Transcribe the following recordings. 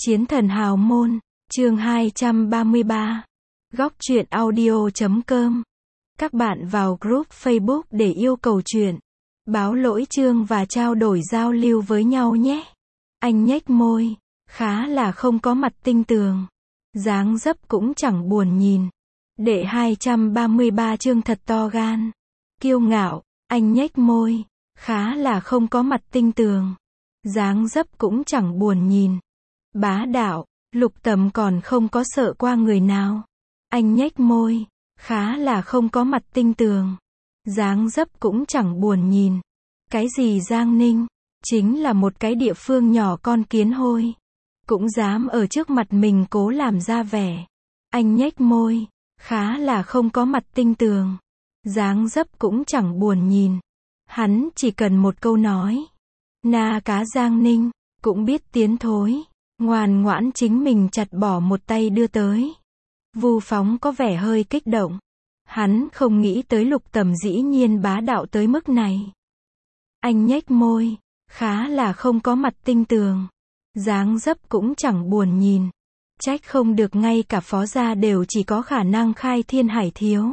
Chiến thần hào môn, chương 233. Góc truyện audio.com. Các bạn vào group Facebook để yêu cầu truyện, báo lỗi chương và trao đổi giao lưu với nhau nhé. Anh nhếch môi, khá là không có mặt tinh tường. Dáng dấp cũng chẳng buồn nhìn. Đệ 233 chương thật to gan. Kiêu ngạo, anh nhếch môi, khá là không có mặt tinh tường. Dáng dấp cũng chẳng buồn nhìn. Bá đạo, Lục Tầm còn không có sợ qua người nào. Anh nhếch môi, khá là không có mặt tinh tường. Dáng dấp cũng chẳng buồn nhìn. Cái gì Giang Ninh, chính là một cái địa phương nhỏ con kiến hôi. Cũng dám ở trước mặt mình cố làm ra vẻ. Anh nhếch môi, khá là không có mặt tinh tường. Dáng dấp cũng chẳng buồn nhìn. Hắn chỉ cần một câu nói. Na cá Giang Ninh, cũng biết tiến thối. Ngoan ngoãn chính mình chặt bỏ một tay đưa tới. Vu Phóng có vẻ hơi kích động. Hắn không nghĩ tới Lục Tầm dĩ nhiên bá đạo tới mức này. Anh nhếch môi, khá là không có mặt tinh tường. Dáng dấp cũng chẳng buồn nhìn. Trách không được ngay cả phó gia đều chỉ có khả năng khai thiên hải thiếu.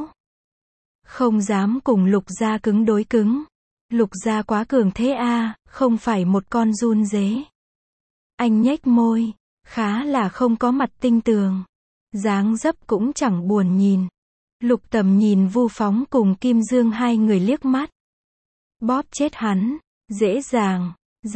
Không dám cùng Lục gia cứng đối cứng. Lục gia quá cường thế a, không phải một con giun dế. Anh nhếch môi, khá là không có mặt tinh tường. Dáng dấp cũng chẳng buồn nhìn. Lục Tầm nhìn Vu Phóng cùng Kim Dương hai người liếc mắt. Bóp chết hắn, dễ dàng,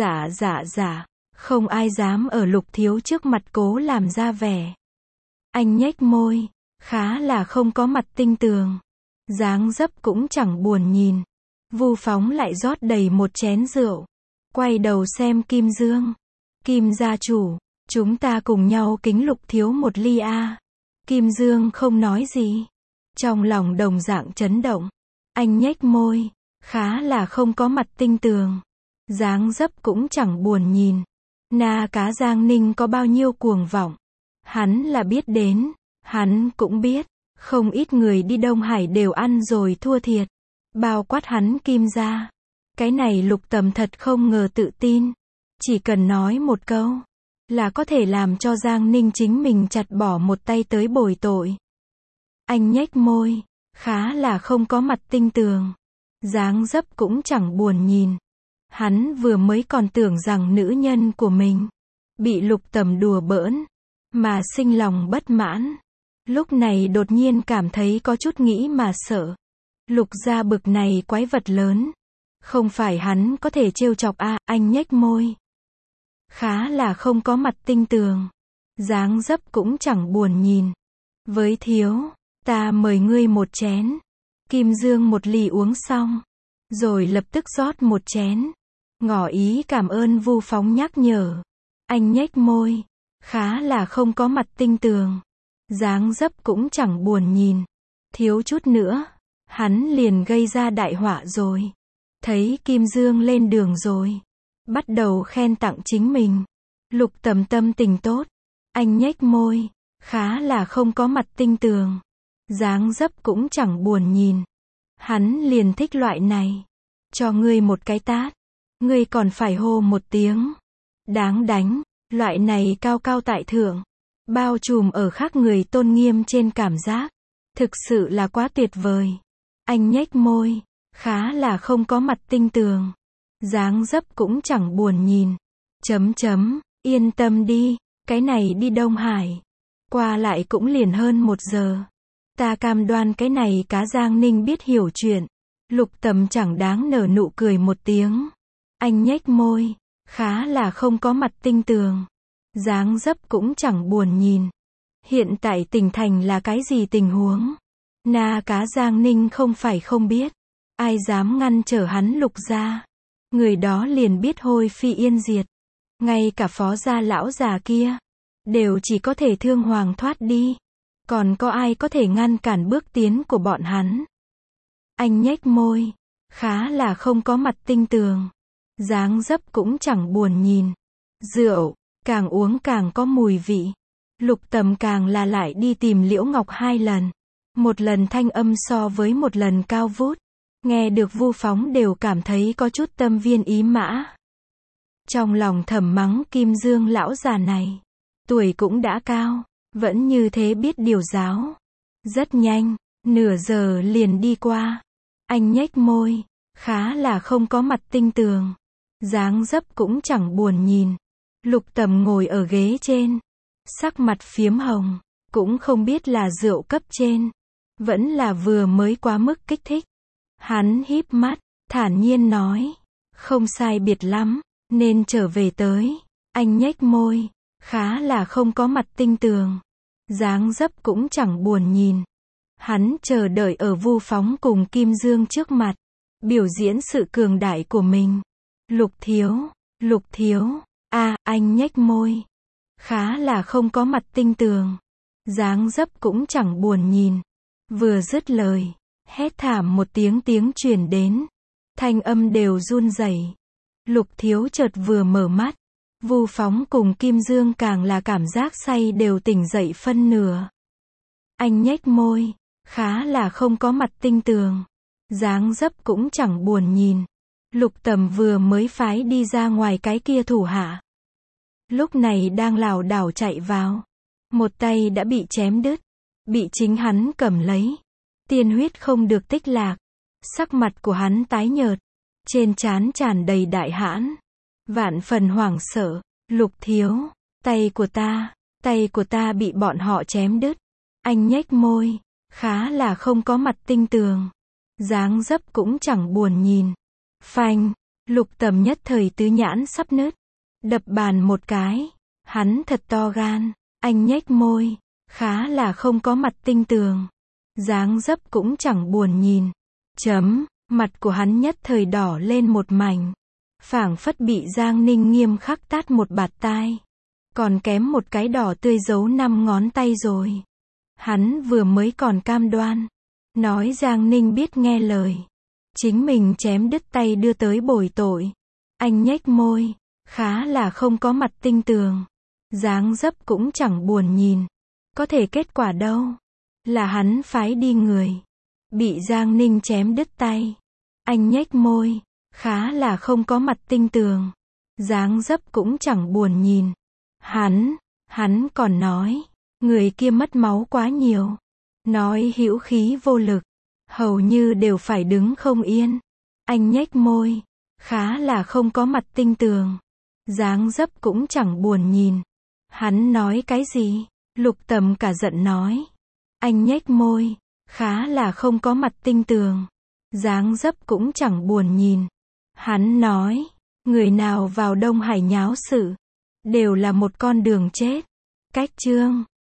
dạ, không ai dám ở Lục thiếu trước mặt cố làm ra vẻ. Anh nhếch môi, khá là không có mặt tinh tường. Dáng dấp cũng chẳng buồn nhìn. Vu Phóng lại rót đầy một chén rượu. Quay đầu xem Kim Dương. Kim gia chủ, chúng ta cùng nhau kính Lục thiếu một ly a. Kim Dương không nói gì. Trong lòng đồng dạng chấn động. Anh nhếch môi, khá là không có mặt tinh tường. Dáng dấp cũng chẳng buồn nhìn. Na cá Giang Ninh có bao nhiêu cuồng vọng. Hắn là biết đến. Hắn cũng biết. Không ít người đi Đông Hải đều ăn rồi thua thiệt. Bao quát hắn Kim gia. Cái này Lục Tầm thật không ngờ tự tin. Chỉ cần nói một câu, là có thể làm cho Giang Ninh chính mình chặt bỏ một tay tới bồi tội. Anh nhếch môi, khá là không có mặt tinh tường. Dáng dấp cũng chẳng buồn nhìn. Hắn vừa mới còn tưởng rằng nữ nhân của mình bị Lục Tầm đùa bỡn, mà sinh lòng bất mãn. Lúc này đột nhiên cảm thấy có chút nghĩ mà sợ. Lục gia bực này quái vật lớn. Không phải hắn có thể trêu chọc a. Anh nhếch môi, khá là không có mặt tinh tường. Dáng dấp cũng chẳng buồn nhìn. Với thiếu, ta mời ngươi một chén. Kim Dương một ly uống xong, rồi lập tức rót một chén. Ngỏ ý cảm ơn Vu Phóng nhắc nhở. Anh nhếch môi, khá là không có mặt tinh tường. Dáng dấp cũng chẳng buồn nhìn. Thiếu chút nữa, hắn liền gây ra đại họa rồi. Thấy Kim Dương lên đường rồi, bắt đầu khen tặng chính mình. Lục Tầm tâm tình tốt. Anh nhếch môi, khá là không có mặt tinh tường. Dáng dấp cũng chẳng buồn nhìn. Hắn liền thích loại này. Cho ngươi một cái tát, ngươi còn phải hô một tiếng. Đáng đánh, loại này cao cao tại thượng. Bao trùm ở khác người tôn nghiêm trên cảm giác. Thực sự là quá tuyệt vời. Anh nhếch môi, khá là không có mặt tinh tường. Dáng dấp cũng chẳng buồn nhìn. Yên tâm đi, cái này đi Đông Hải. Qua lại cũng liền hơn 1 giờ. Ta cam đoan cái này cá Giang Ninh biết hiểu chuyện. Lục Tầm chẳng đáng nở nụ cười một tiếng. Anh nhếch môi, khá là không có mặt tinh tường. Dáng dấp cũng chẳng buồn nhìn. Hiện tại tỉnh thành là cái gì tình huống? Na cá Giang Ninh không phải không biết. Ai dám ngăn trở hắn Lục gia, người đó liền biết hôi phi yên diệt. Ngay cả phó gia lão già kia, đều chỉ có thể thương hoàng thoát đi. Còn có ai có thể ngăn cản bước tiến của bọn hắn? Anh nhếch môi, khá là không có mặt tinh tường. Dáng dấp cũng chẳng buồn nhìn. Rượu, càng uống càng có mùi vị. Lục Tầm càng là lại đi tìm Liễu Ngọc 2 lần. Một lần thanh âm so với một lần cao vút. Nghe được Vu Phóng đều cảm thấy có chút tâm viên ý mã. Trong lòng thầm mắng Kim Dương lão già này. tuổi cũng đã cao, vẫn như thế biết điều giáo. Rất nhanh, nửa giờ liền đi qua. Anh nhếch môi, khá là không có mặt tinh tường. Dáng dấp cũng chẳng buồn nhìn. Lục Tầm ngồi ở ghế trên, sắc mặt phiếm hồng, cũng không biết là rượu cấp trên, vẫn là vừa mới quá mức kích thích. Hắn híp mắt, thản nhiên nói, không sai biệt lắm, nên trở về tới. Anh nhếch môi, khá là không có mặt tinh tường. Dáng dấp cũng chẳng buồn nhìn. Hắn chờ đợi ở Vu Phóng cùng Kim Dương trước mặt, biểu diễn sự cường đại của mình. Lục thiếu, anh nhếch môi, khá là không có mặt tinh tường. Dáng dấp cũng chẳng buồn nhìn. Vừa dứt lời, hét thảm một tiếng truyền đến. Thanh âm đều run rẩy. Lục thiếu chợt vừa mở mắt. Vu Phóng cùng Kim Dương càng là cảm giác say đều tỉnh dậy phân nửa. Anh nhếch môi, khá là không có mặt tinh tường. Dáng dấp cũng chẳng buồn nhìn. Lục Tầm vừa mới phái đi ra ngoài cái kia thủ hạ. Lúc này đang lảo đảo chạy vào. Một tay đã bị chém đứt. Bị chính hắn cầm lấy. Tiên huyết không được tích lạc. Sắc mặt của hắn tái nhợt. Trên trán tràn đầy đại hãn. Vạn phần hoảng sợ. Lục thiếu, tay của ta bị bọn họ chém đứt. Anh nhếch môi, khá là không có mặt tinh tường. Dáng dấp cũng chẳng buồn nhìn. Phanh, Lục Tầm nhất thời tứ nhãn sắp nứt. Đập bàn một cái. Hắn thật to gan. Anh nhếch môi, khá là không có mặt tinh tường. Dáng dấp cũng chẳng buồn nhìn. Mặt của hắn nhất thời đỏ lên một mảnh. Phảng phất bị Giang Ninh nghiêm khắc tát một bạt tai. Còn kém một cái đỏ tươi giấu 5 ngón tay rồi. Hắn vừa mới còn cam đoan. Nói Giang Ninh biết nghe lời. Chính mình chém đứt tay đưa tới bồi tội. Anh nhếch môi, khá là không có mặt tinh tường. Dáng dấp cũng chẳng buồn nhìn. Có thể kết quả đâu. Là hắn phái đi người. Bị Giang Ninh chém đứt tay. Anh nhếch môi, khá là không có mặt tinh tường. Dáng dấp cũng chẳng buồn nhìn. Hắn còn nói. Người kia mất máu quá nhiều. Nói hữu khí vô lực. Hầu như đều phải đứng không yên. Anh nhếch môi. Khá là không có mặt tinh tường. Dáng dấp cũng chẳng buồn nhìn. Hắn nói cái gì? Lục Tầm cả giận nói. Anh nhếch môi. Khá là không có mặt tinh tường. Dáng dấp cũng chẳng buồn nhìn. Hắn nói. Người nào vào Đông Hải nháo sự. Đều là một con đường chết. Cách chương